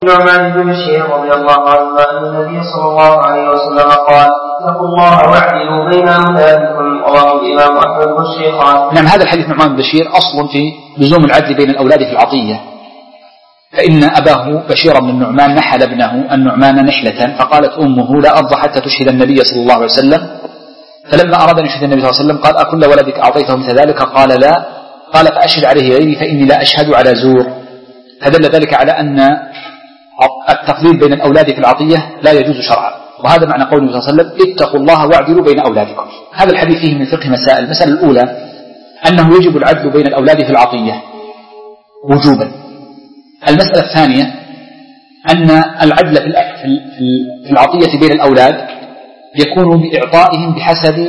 النعمان بن بشير رضي الله عنه أن النبي صلى الله عليه وسلم قال: اتقوا الله واعدلوا بين أولادكم. رواه الإمام أحمد والشيخان. نعم، هذا الحديث نعمان بن بشير أصل في لزوم العدل بين الأولاد في العطية، فإن أباه بشير بن النعمان نحل ابنه النعمان نحلة، فقالت أمه: لا أرضى حتى تشهد النبي صلى الله عليه وسلم. فلما أراد أن يشهد النبي صلى الله عليه وسلم قال: أكل ولدك أعطيته مثل ذلك؟ قال: لا. قال: فأشهد عليه غيري فإني لا أشهد على زور. فدل ذلك على أن التفضيل بين الأولاد في العطية لا يجوز شرعا، وهذا معنى قوله صلى الله عليه وسلم: اتقوا الله واعدلوا بين أولادكم. هذا الحديث فيه من الفقه مسائل. المسألة الأولى أنه يجب العدل بين الأولاد في العطية وجوبا. المسألة الثانية أن العدل في العطية بين الأولاد يكون بإعطائهم بحسب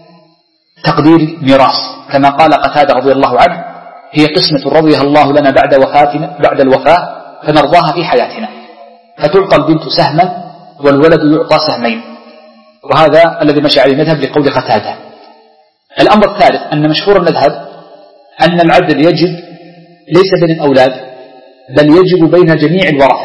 تقدير ميراث، كما قال قتادة رضي الله عنه: هي قسمة رضيها الله لنا بعد الوفاة فنرضاها في حياتنا، فتعطى البنت سهما والولد يعطى سهمين، وهذا الذي مشى عليه المذهب لقول قتادة. الأمر الثالث أن مشهور المذهب أن العدل يجب ليس بين الأولاد بل يجب بين جميع الورثة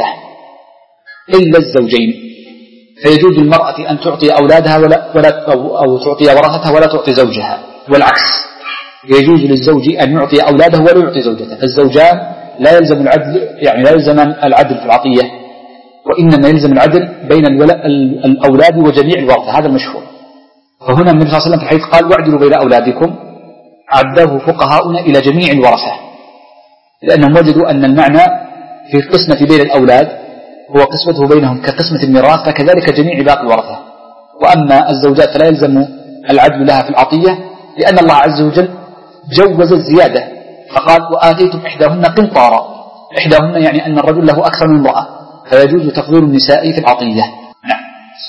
إلا الزوجين، فيجوز للمرأة أن تعطي أولادها أو تعطي ورثتها ولا تعطي زوجها، والعكس يجوز للزوج أن يعطي أولاده ولا يعطي زوجته. فالزوجان لا يلزم العدل، يعني لا يلزم العدل في العطية، وإنما يلزم العدل بين الأولاد وجميع الورثة، هذا المشهور. فهنا النبي صلى الله عليه وسلم في الحديث قال: واعدلوا بين أولادكم، عداه فقهاؤنا إلى جميع الورثة، لأنهم وجدوا أن المعنى في القسمة بين الأولاد هو قسمته بينهم كقسمة الميراث، فكذلك جميع باقي الورثة. وأما الزوجات فلا يلزم العدل لها في العطية، لأن الله عز وجل جوز الزيادة فقال: وآتيتم إحداهن قنطارا. إحداهن يعني أن الرجل له أكثر من امرأة، فيجوز تفضيل النساء في العطية. نعم.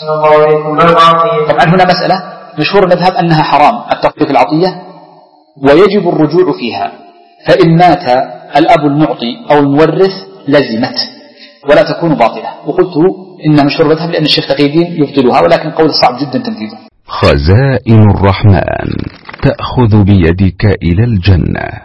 طبعا هنا مسألة مشهور المذهب أنها حرام التفضيل في العطية ويجب الرجوع فيها، فإن مات الأب المعطي أو المورث لزمت ولا تكون باطلة. وقلت إن مشهور المذهب لأن الشيخ تقي الدين يبطلها، ولكن قول صعب جدا تنفيذه. خزائن الرحمن تأخذ بيدك إلى الجنة.